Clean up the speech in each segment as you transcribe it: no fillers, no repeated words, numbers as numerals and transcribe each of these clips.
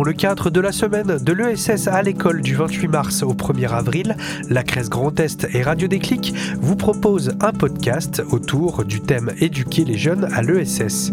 Dans le cadre de la semaine de l'ESS à l'école du 28 mars au 1er avril, la Crèce Grand Est et Radio Déclic vous proposent un podcast autour du thème Éduquer les jeunes à l'ESS.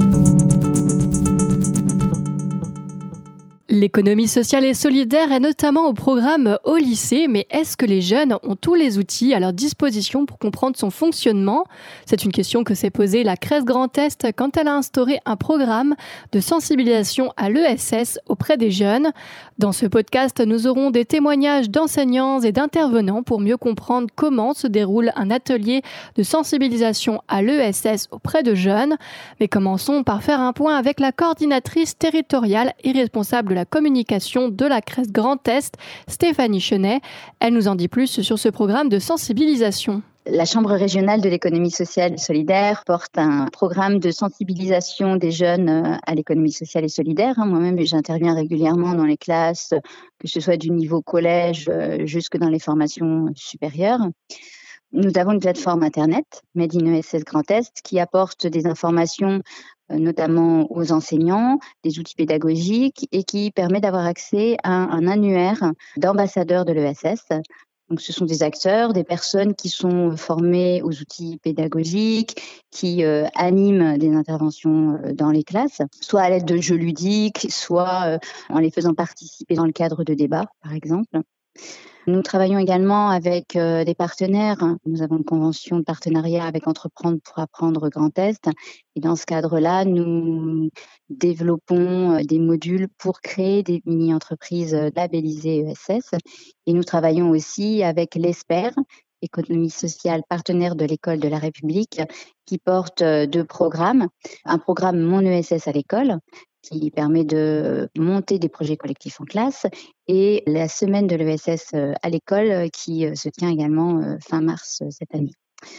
L'économie sociale et solidaire est notamment au programme au lycée, mais est-ce que les jeunes ont tous les outils à leur disposition pour comprendre son fonctionnement ? C'est une question que s'est posée la Crèce Grand Est quand elle a instauré un programme de sensibilisation à l'ESS auprès des jeunes. Dans ce podcast, nous aurons des témoignages d'enseignants et d'intervenants pour mieux comprendre comment se déroule un atelier de sensibilisation à l'ESS auprès de jeunes. Mais commençons par faire un point avec la coordinatrice territoriale et responsable de la communication de la Crèce Grand Est, Stéphanie Chenet. Elle nous en dit plus sur ce programme de sensibilisation. La Chambre régionale de l'économie sociale et solidaire porte un programme de sensibilisation des jeunes à l'économie sociale et solidaire. Moi-même, j'interviens régulièrement dans les classes, que ce soit du niveau collège jusque dans les formations supérieures. Nous avons une plateforme Internet, Made in ESS Grand Est, qui apporte des informations notamment aux enseignants, des outils pédagogiques et qui permet d'avoir accès à un annuaire d'ambassadeurs de l'ESS. Donc, ce sont des acteurs, des personnes qui sont formées aux outils pédagogiques, qui animent des interventions dans les classes, soit à l'aide de jeux ludiques, soit en les faisant participer dans le cadre de débats, par exemple. Nous travaillons également avec des partenaires. Nous avons une convention de partenariat avec Entreprendre pour apprendre Grand Est. Et dans ce cadre-là, nous développons des modules pour créer des mini-entreprises labellisées ESS. Et nous travaillons aussi avec l'ESPER, économie sociale partenaire de l'école de la République, qui porte deux programmes. Un programme Mon ESS à l'école, qui permet de monter des projets collectifs en classe, et la semaine de l'ESS à l'école qui se tient également fin mars cette année.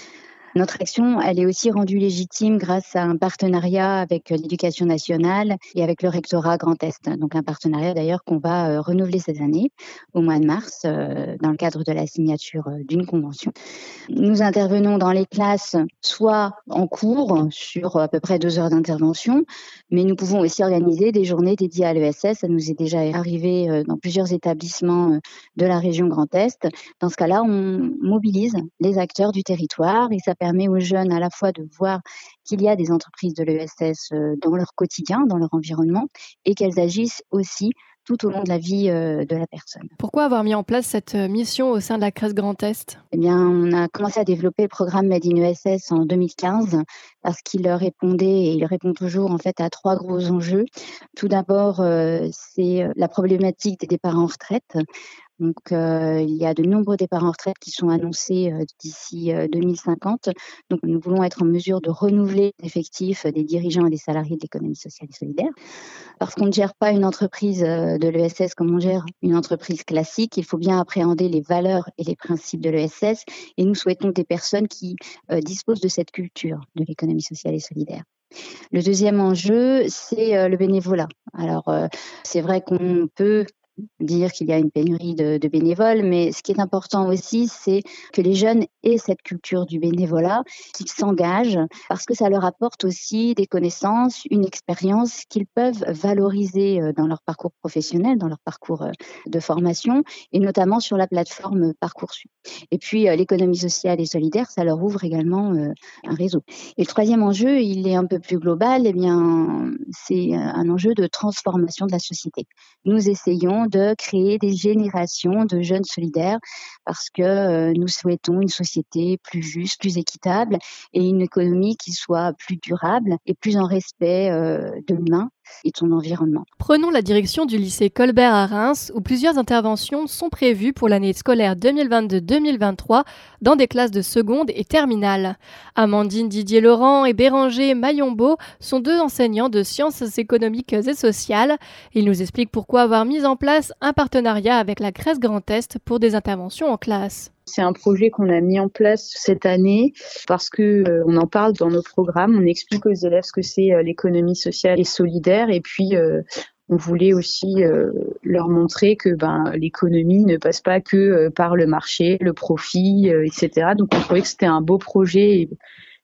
Notre action, elle est aussi rendue légitime grâce à un partenariat avec l'Éducation nationale et avec le rectorat Grand Est. Donc un partenariat d'ailleurs qu'on va renouveler cette année, au mois de mars, dans le cadre de la signature d'une convention. Nous intervenons dans les classes, soit en cours, sur à peu près 2 heures d'intervention, mais nous pouvons aussi organiser des journées dédiées à l'ESS. Ça nous est déjà arrivé dans plusieurs établissements de la région Grand Est. Dans ce cas-là, on mobilise les acteurs du territoire et ça permet aux jeunes à la fois de voir qu'il y a des entreprises de l'ESS dans leur quotidien, dans leur environnement, et qu'elles agissent aussi tout au long de la vie de la personne. Pourquoi avoir mis en place cette mission au sein de la Crèce Grand Est ? Eh bien, on a commencé à développer le programme Made in ESS en 2015 parce qu'il répondait, et il répond toujours en fait à 3 gros enjeux. Tout d'abord, c'est la problématique des départs en retraite. Donc, il y a de nombreux départs en retraite qui sont annoncés d'ici 2050. Donc, nous voulons être en mesure de renouveler l'effectif des dirigeants et des salariés de l'économie sociale et solidaire. Parce qu'on ne gère pas une entreprise de l'ESS comme on gère une entreprise classique. Il faut bien appréhender les valeurs et les principes de l'ESS. Et nous souhaitons des personnes qui disposent de cette culture de l'économie sociale et solidaire. Le deuxième enjeu, c'est le bénévolat. Alors, c'est vrai qu'on peut dire qu'il y a une pénurie de bénévoles, mais ce qui est important aussi, c'est que les jeunes aient cette culture du bénévolat, qu'ils s'engagent, parce que ça leur apporte aussi des connaissances, une expérience qu'ils peuvent valoriser dans leur parcours professionnel, dans leur parcours de formation, et notamment sur la plateforme Parcoursup. Et puis, l'économie sociale et solidaire, ça leur ouvre également un réseau. Et le troisième enjeu, il est un peu plus global, eh bien, c'est un enjeu de transformation de la société. Nous essayons de créer des générations de jeunes solidaires parce que nous souhaitons une société plus juste, plus équitable et une économie qui soit plus durable et plus en respect de l'humain et de son environnement. Prenons la direction du lycée Colbert à Reims où plusieurs interventions sont prévues pour l'année scolaire 2022-2023 dans des classes de seconde et terminale. Amandine Didier-Laurent et Béranger Mayombo sont 2 enseignants de sciences économiques et sociales. Ils nous expliquent pourquoi avoir mis en place un partenariat avec la Crèce Grand Est pour des interventions en classe. C'est un projet qu'on a mis en place cette année parce que on en parle dans nos programmes, on explique aux élèves ce que c'est l'économie sociale et solidaire et puis on voulait aussi leur montrer que l'économie ne passe pas que par le marché, le profit, etc. Donc on trouvait que c'était un beau projet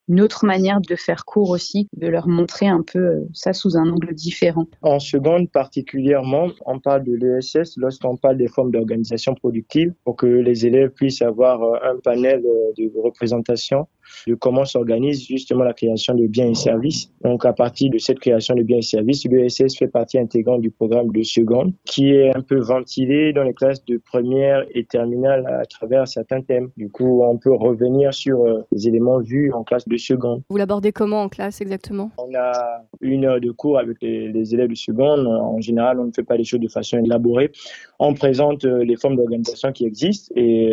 une autre manière de faire cours aussi, de leur montrer un peu ça sous un angle différent. En seconde particulièrement, on parle de l'ESS lorsqu'on parle des formes d'organisation productive pour que les élèves puissent avoir un panel de représentation de comment s'organise justement la création de biens et services. Donc, à partir de cette création de biens et services, l'ESS fait partie intégrante du programme de seconde qui est un peu ventilé dans les classes de première et terminale à travers certains thèmes. Du coup, on peut revenir sur les éléments vus en classe de seconde. Vous l'abordez comment en classe exactement ? On a 1 heure de cours avec les élèves de seconde. En général, on ne fait pas les choses de façon élaborée. On présente les formes d'organisation qui existent et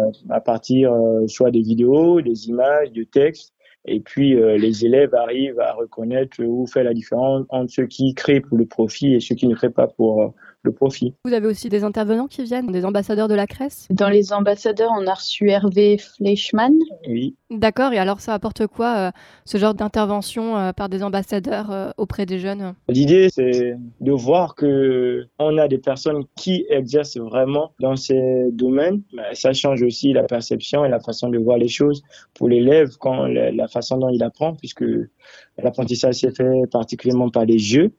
à partir soit des vidéos, des images, de textes. Et puis, les élèves arrivent à reconnaître ou faire la différence entre ceux qui créent pour le profit et ceux qui ne créent pas pour le profit. Vous avez aussi des intervenants qui viennent, des ambassadeurs de la CRES ? Dans les ambassadeurs, on a reçu Hervé Fleischmann. Oui. D'accord, et alors ça apporte quoi, ce genre d'intervention par des ambassadeurs auprès des jeunes ? L'idée, c'est de voir qu'on a des personnes qui exercent vraiment dans ces domaines. Ça change aussi la perception et la façon de voir les choses pour l'élève, quand la façon dont il apprend, puisque l'apprentissage s'est fait particulièrement par les jeux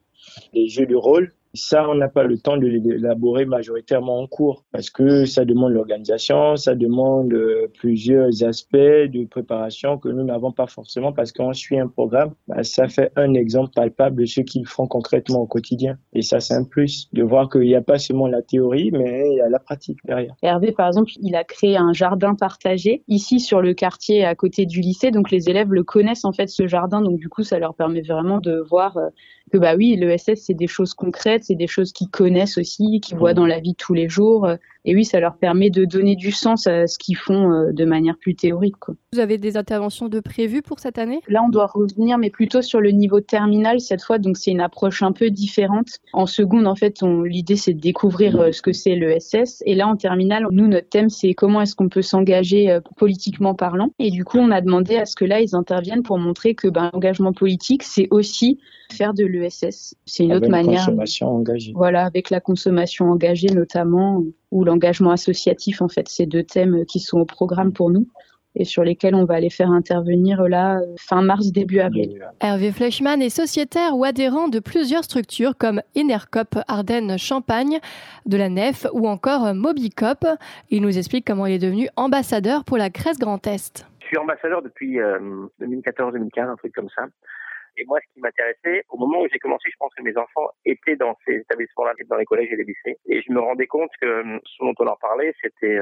de rôle. Ça, on n'a pas le temps de l'élaborer majoritairement en cours parce que ça demande l'organisation, ça demande plusieurs aspects de préparation que nous n'avons pas forcément parce qu'on suit un programme. Ça fait un exemple palpable de ce qu'ils font concrètement au quotidien. Et ça, c'est un plus de voir qu'il n'y a pas seulement la théorie, mais il y a la pratique derrière. Hervé, par exemple, il a créé un jardin partagé ici sur le quartier à côté du lycée. Donc, les élèves le connaissent en fait, ce jardin. Donc, du coup, ça leur permet vraiment de voir que oui, l'ESS, c'est des choses concrètes, c'est des choses qu'ils connaissent aussi, qu'ils voient dans la vie de tous les jours. Et oui, ça leur permet de donner du sens à ce qu'ils font de manière plus théorique, quoi. Vous avez des interventions de prévues pour cette année ? Là, on doit revenir, mais plutôt sur le niveau terminal cette fois. Donc, c'est une approche un peu différente. En seconde, en fait, l'idée, c'est de découvrir ce que c'est l'ESS. Et là, en terminale, nous, notre thème, c'est comment est-ce qu'on peut s'engager politiquement parlant. Et du coup, on a demandé à ce que là, ils interviennent pour montrer que l'engagement politique, c'est aussi faire de l'ESS. C'est une autre manière. Avec la consommation engagée. Voilà, avec la consommation engagée notamment, ou l'engagement associatif, en fait. C'est 2 thèmes qui sont au programme pour nous et sur lesquels on va les faire intervenir là, fin mars, début avril. Hervé Fleischmann est sociétaire ou adhérent de plusieurs structures comme Enercop Ardennes Champagne, de la Nef ou encore Mobicop. Il nous explique comment il est devenu ambassadeur pour la CRES Grand Est. Je suis ambassadeur depuis 2014-2015, un truc comme ça. Et moi, ce qui m'intéressait, au moment où j'ai commencé, je pense que mes enfants étaient dans ces établissements-là, dans les collèges et les lycées. Et je me rendais compte que ce dont on leur parlait, c'était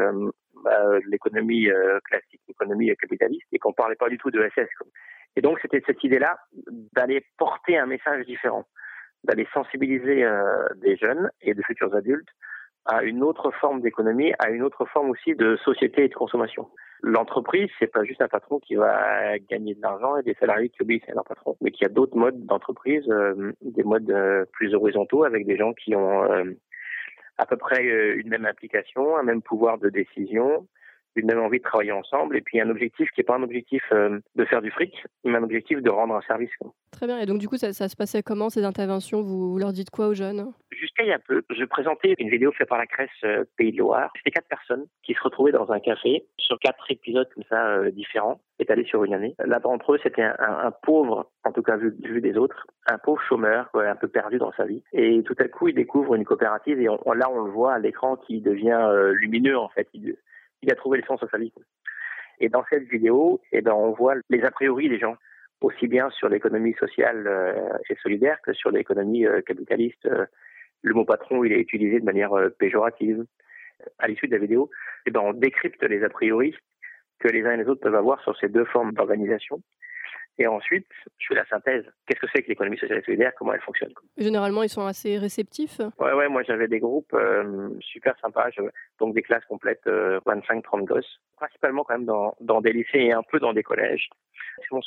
l'économie classique, l'économie capitaliste, et qu'on parlait pas du tout de SS. Et donc, c'était cette idée-là d'aller porter un message différent, d'aller sensibiliser des jeunes et de futurs adultes à une autre forme d'économie, à une autre forme aussi de société et de consommation. L'entreprise, c'est pas juste un patron qui va gagner de l'argent et des salariés qui obéissent à leur patron, mais qu'il y a d'autres modes d'entreprise, des modes plus horizontaux avec des gens qui ont à peu près une même implication, un même pouvoir de décision, une même envie de travailler ensemble, et puis un objectif qui n'est pas un objectif de faire du fric, mais un objectif de rendre un service. Très bien, et donc du coup ça se passait comment ces interventions ? Vous leur dites quoi aux jeunes ? Jusqu'à il y a peu, je présentais une vidéo faite par la CRES Pays de Loire. C'était 4 personnes qui se retrouvaient dans un café sur 4 épisodes comme ça différents, étalés sur une année. Là d'entre eux, c'était un pauvre, en tout cas vu des autres, un pauvre chômeur, un peu perdu dans sa vie. Et tout à coup, il découvre une coopérative et on le voit à l'écran qui devient lumineux en fait. Il a trouvé le sens à sa vie. Et dans cette vidéo, on voit les a priori des gens, aussi bien sur l'économie sociale et solidaire que sur l'économie capitaliste. Le mot patron, il est utilisé de manière péjorative. À l'issue de la vidéo, on décrypte les a priori que les uns et les autres peuvent avoir sur ces 2 formes d'organisation. Et ensuite, je fais la synthèse. Qu'est-ce que c'est que l'économie sociale et solidaire ? Comment elle fonctionne ? Généralement, ils sont assez réceptifs. Ouais, moi j'avais des groupes super sympas, donc des classes complètes, 25-30 gosses, principalement quand même dans des lycées et un peu dans des collèges. Je pense que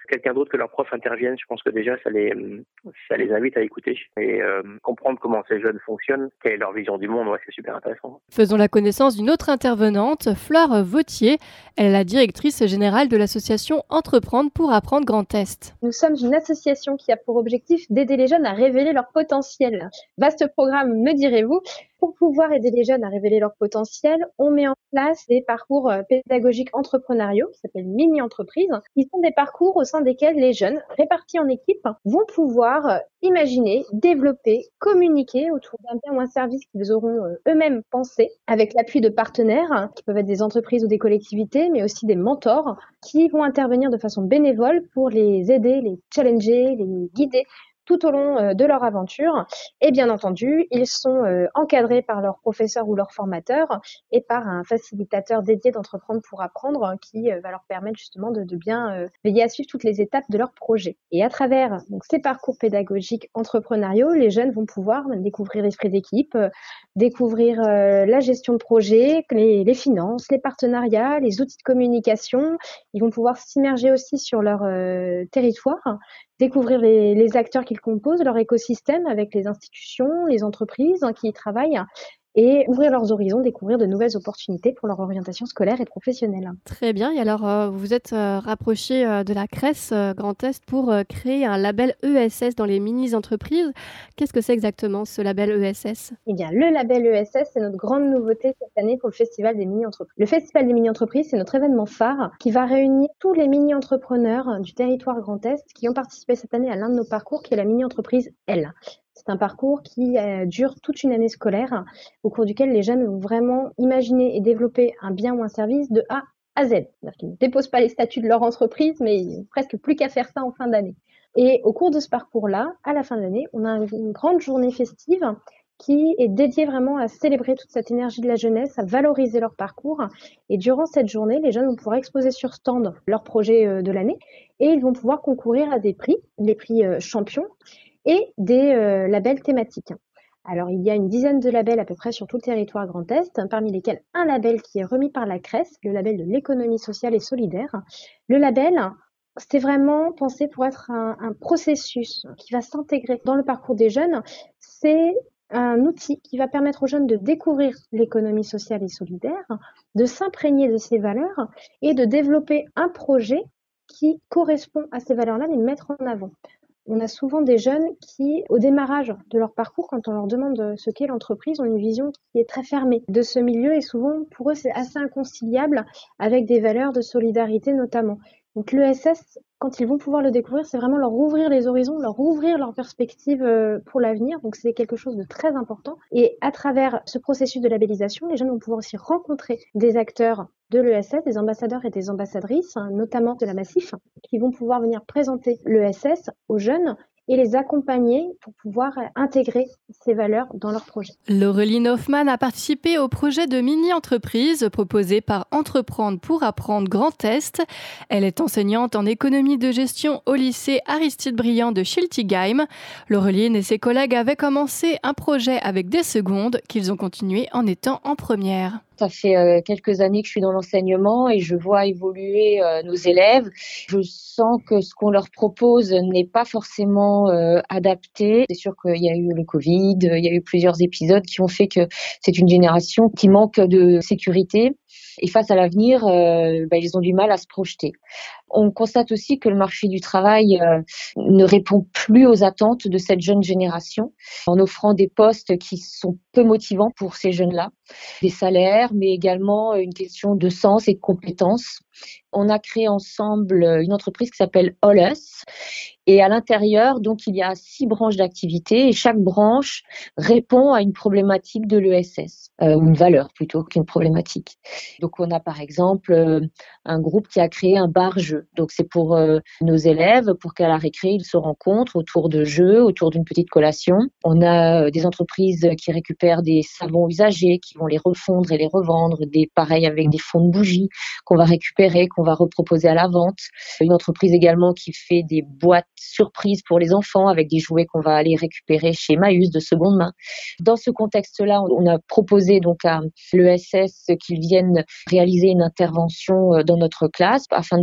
quelqu'un d'autre que leur prof intervienne, je pense que déjà ça les invite à écouter et comprendre comment ces jeunes fonctionnent, quelle est leur vision du monde. Ouais, c'est super intéressant. Faisons la connaissance d'une autre intervenante, Fleur Vautier. Elle est la directrice générale de l'association Entreprendre pour apprendre Grand Est. Nous sommes une association qui a pour objectif d'aider les jeunes à révéler leur potentiel. Vaste programme, me direz-vous. Pour pouvoir aider les jeunes à révéler leur potentiel, on met en place des parcours pédagogiques entrepreneuriaux qui s'appellent mini-entreprises, qui sont des parcours au sein desquels les jeunes, répartis en équipes, vont pouvoir imaginer, développer, communiquer autour d'un bien ou un service qu'ils auront eux-mêmes pensé, avec l'appui de partenaires, qui peuvent être des entreprises ou des collectivités, mais aussi des mentors, qui vont intervenir de façon bénévole pour les aider, les challenger, les guider tout au long de leur aventure. Et bien entendu, ils sont encadrés par leur professeur ou leur formateur et par un facilitateur dédié d'Entreprendre pour apprendre qui va leur permettre justement de bien veiller à suivre toutes les étapes de leur projet. Et à travers donc, ces parcours pédagogiques entrepreneuriaux, les jeunes vont pouvoir découvrir l'esprit d'équipe, découvrir la gestion de projet, les finances, les partenariats, les outils de communication. Ils vont pouvoir s'immerger aussi sur leur territoire, découvrir les acteurs qu'ils composent, leur écosystème avec les institutions, les entreprises qui y travaillent et ouvrir leurs horizons, découvrir de nouvelles opportunités pour leur orientation scolaire et professionnelle. Très bien. Et alors, vous vous êtes rapproché de la CRES Grand Est pour créer un label ESS dans les mini-entreprises. Qu'est-ce que c'est exactement ce label ESS ? Eh bien, le label ESS, c'est notre grande nouveauté cette année pour le Festival des mini-entreprises. Le Festival des mini-entreprises, c'est notre événement phare qui va réunir tous les mini-entrepreneurs du territoire Grand Est qui ont participé cette année à l'un de nos parcours qui est la mini-entreprise L. C'est un parcours qui dure toute une année scolaire, au cours duquel les jeunes vont vraiment imaginer et développer un bien ou un service de A à Z. C'est-à-dire qu'ils ne déposent pas les statuts de leur entreprise, mais ils n'ont presque plus qu'à faire ça en fin d'année. Et au cours de ce parcours-là, à la fin de l'année, on a une grande journée festive qui est dédiée vraiment à célébrer toute cette énergie de la jeunesse, à valoriser leur parcours. Et durant cette journée, les jeunes vont pouvoir exposer sur stand leur projet de l'année et ils vont pouvoir concourir à des prix, les prix champions, et des labels thématiques. Alors, il y a une dizaine de labels à peu près sur tout le territoire Grand Est, parmi lesquels un label qui est remis par la CRES, le label de l'économie sociale et solidaire. Le label, c'est vraiment pensé pour être un processus qui va s'intégrer dans le parcours des jeunes. C'est un outil qui va permettre aux jeunes de découvrir l'économie sociale et solidaire, de s'imprégner de ses valeurs et de développer un projet qui correspond à ces valeurs-là, et de mettre en avant. On a souvent des jeunes qui, au démarrage de leur parcours, quand on leur demande ce qu'est l'entreprise, ont une vision qui est très fermée de ce milieu et souvent, pour eux, c'est assez inconciliable avec des valeurs de solidarité notamment. Donc l'ESS, quand ils vont pouvoir le découvrir, c'est vraiment leur ouvrir les horizons, leur ouvrir leurs perspectives pour l'avenir. Donc c'est quelque chose de très important. Et à travers ce processus de labellisation, les jeunes vont pouvoir aussi rencontrer des acteurs de l'ESS, des ambassadeurs et des ambassadrices, notamment de la Massif, qui vont pouvoir venir présenter l'ESS aux jeunes et les accompagner pour pouvoir intégrer ces valeurs dans leur projet. Laureline Hoffmann a participé au projet de mini-entreprise proposé par Entreprendre pour apprendre Grand Est. Elle est enseignante en économie de gestion au lycée Aristide Briand de Schiltigheim. Laureline et ses collègues avaient commencé un projet avec des secondes qu'ils ont continué en étant en première. Ça fait quelques années que je suis dans l'enseignement et je vois évoluer nos élèves. Je sens que ce qu'on leur propose n'est pas forcément adapté. C'est sûr qu'il y a eu le Covid, il y a eu plusieurs épisodes qui ont fait que c'est une génération qui manque de sécurité. Et face à l'avenir, ils ont du mal à se projeter. On constate aussi que le marché du travail ne répond plus aux attentes de cette jeune génération en offrant des postes qui sont peu motivants pour ces jeunes-là, des salaires, mais également une question de sens et de compétences. On a créé ensemble une entreprise qui s'appelle All Us. Et à l'intérieur, donc, il y a 6 branches d'activité et chaque branche répond à une problématique de l'ESS, ou une valeur plutôt qu'une problématique. Donc, on a par exemple un groupe qui a créé un bar-jeu. Donc, c'est pour nos élèves, pour qu'à la récré, ils se rencontrent autour de jeux, autour d'une petite collation. On a des entreprises qui récupèrent des savons usagés, qui vont les refondre et les revendre, pareil avec des fonds de bougies qu'on va récupérer, qu'on va reproposer à la vente. Une entreprise également qui fait des boîtes surprises pour les enfants avec des jouets qu'on va aller récupérer chez Emmaüs de seconde main. Dans ce contexte-là, on a proposé donc à l'ESS qu'ils viennent réaliser une intervention dans notre classe afin de définir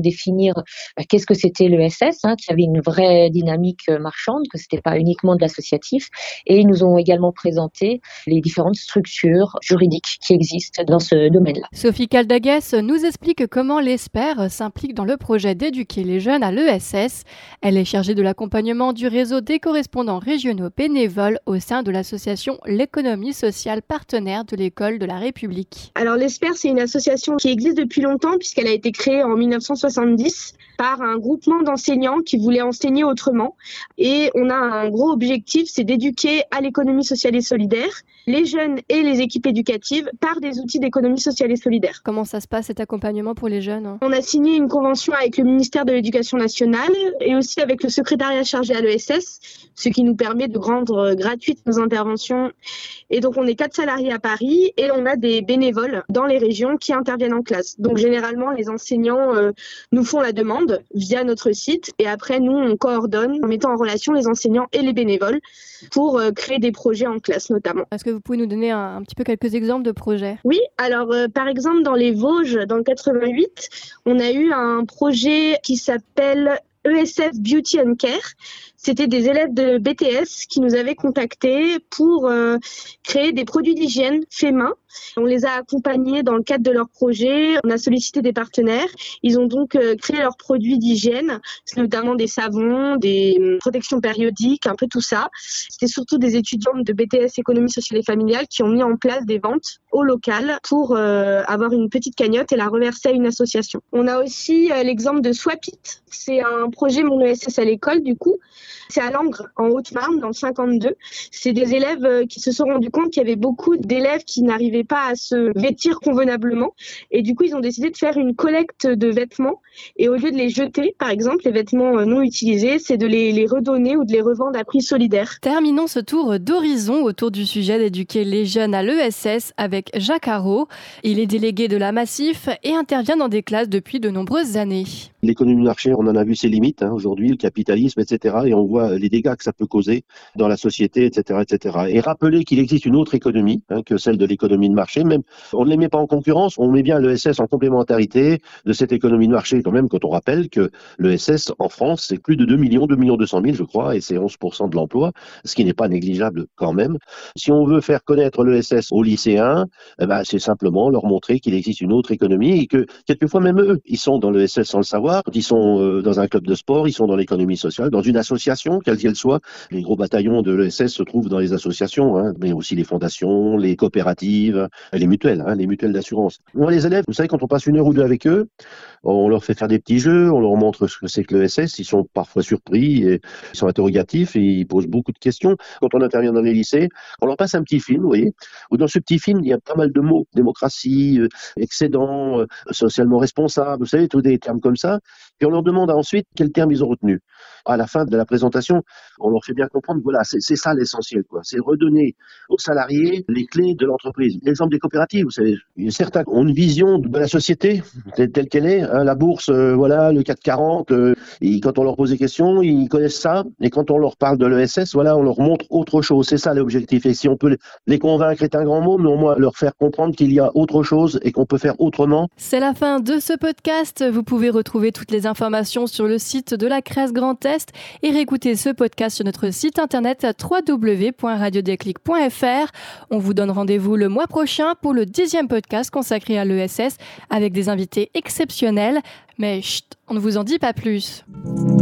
définir qu'est-ce que c'était l'ESS, qu'il y avait une vraie dynamique marchande, que c'était pas uniquement de l'associatif. Et ils nous ont également présenté les différentes structures juridiques qui existent dans ce domaine-là. Sophie Caldaguès nous explique comment l'ESPER s'implique dans le projet d'éduquer les jeunes à l'ESS. Elle est chargée de l'accompagnement du réseau des correspondants régionaux bénévoles au sein de l'association L'économie sociale partenaire de l'école de la République. Alors l'ESPER, c'est une association qui existe depuis longtemps puisqu'elle a été créée en 1970 par un groupement d'enseignants qui voulaient enseigner autrement. Et on a un gros objectif, c'est d'éduquer à l'économie sociale et solidaire les jeunes et les équipes éducatives par des outils d'économie sociale et solidaire. Comment ça se passe cet accompagnement pour les jeunes ? On a signé une convention avec le ministère de l'Éducation nationale et aussi avec le secrétariat chargé à l'ESS, ce qui nous permet de rendre gratuites nos interventions. Et donc on est 4 salariés à Paris et on a des bénévoles dans les régions qui interviennent en classe. Donc généralement les enseignants nous font la demande via notre site et après nous on coordonne en mettant en relation les enseignants et les bénévoles pour créer des projets en classe notamment. Est-ce que vous pouvez nous donner un petit peu quelques exemples de projets ? Oui, alors par exemple dans les Vosges, dans le 88, on a eu un projet qui s'appelle ESF Beauty and Care. C'était des élèves de BTS qui nous avaient contactés pour créer des produits d'hygiène faits main. On les a accompagnés dans le cadre de leur projet. On a sollicité des partenaires. Ils ont donc créé leurs produits d'hygiène, notamment des savons, des protections périodiques, un peu tout ça. C'était surtout des étudiantes de BTS Économie sociale et familiale qui ont mis en place des ventes au local pour avoir une petite cagnotte et la reverser à une association. On a aussi l'exemple de Swapit. C'est un projet Mon ESS à l'école du coup. C'est à Langres, en Haute-Marne, dans le 52. C'est des élèves qui se sont rendus compte qu'il y avait beaucoup d'élèves qui n'arrivaient pas à se vêtir convenablement. Et du coup, ils ont décidé de faire une collecte de vêtements. Et au lieu de les jeter, par exemple, les vêtements non utilisés, c'est de les redonner ou de les revendre à prix solidaire. Terminons ce tour d'horizon autour du sujet d'éduquer les jeunes à l'ESS avec Jacques Haraud. Il est délégué de la Massif et intervient dans des classes depuis de nombreuses années. L'économie de marché, on en a vu ses limites aujourd'hui, le capitalisme, etc. Et on voit les dégâts que ça peut causer dans la société, etc., etc. Et rappeler qu'il existe une autre économie que celle de l'économie de marché. Même, on ne les met pas en concurrence, on met bien l'ESS en complémentarité de cette économie de marché quand même, quand on rappelle que l'ESS en France, c'est plus de 2 200 000, je crois, et c'est 11% de l'emploi, ce qui n'est pas négligeable quand même. Si on veut faire connaître l'ESS aux lycéens, c'est simplement leur montrer qu'il existe une autre économie et que quelquefois même eux, ils sont dans l'ESS sans le savoir. Quand ils sont dans un club de sport, ils sont dans l'économie sociale, dans une association, quelle qu'elle soit. Les gros bataillons de l'ESS se trouvent dans les associations, mais aussi les fondations, les coopératives, les mutuelles d'assurance. Moi, les élèves, vous savez, quand on passe 1 heure ou 2 avec eux, on leur fait faire des petits jeux, on leur montre ce que c'est que l'ESS, ils sont parfois surpris, et ils sont interrogatifs et ils posent beaucoup de questions. Quand on intervient dans les lycées, on leur passe un petit film, vous voyez, où dans ce petit film, il y a pas mal de mots, démocratie, excédent, socialement responsable, vous savez, tous des termes comme ça. Puis on leur demande ensuite quels termes ils ont retenus. À la fin de la présentation, on leur fait bien comprendre, voilà, c'est ça l'essentiel, quoi. C'est redonner aux salariés les clés de l'entreprise. L'exemple des coopératives, vous savez, certains ont une vision de la société telle qu'elle est, la bourse, voilà, le CAC 40, et quand on leur pose des questions, ils connaissent ça, et quand on leur parle de l'ESS, voilà, on leur montre autre chose. C'est ça l'objectif. Et si on peut les convaincre est un grand mot, mais au moins leur faire comprendre qu'il y a autre chose et qu'on peut faire autrement. C'est la fin de ce podcast. Vous pouvez retrouver toutes les informations sur le site de la CRES Grand Est et réécouter ce podcast sur notre site internet www.radiodéclic.fr. On vous donne rendez-vous le mois prochain pour le 10e podcast consacré à l'ESS avec des invités exceptionnels. Mais chut, on ne vous en dit pas plus.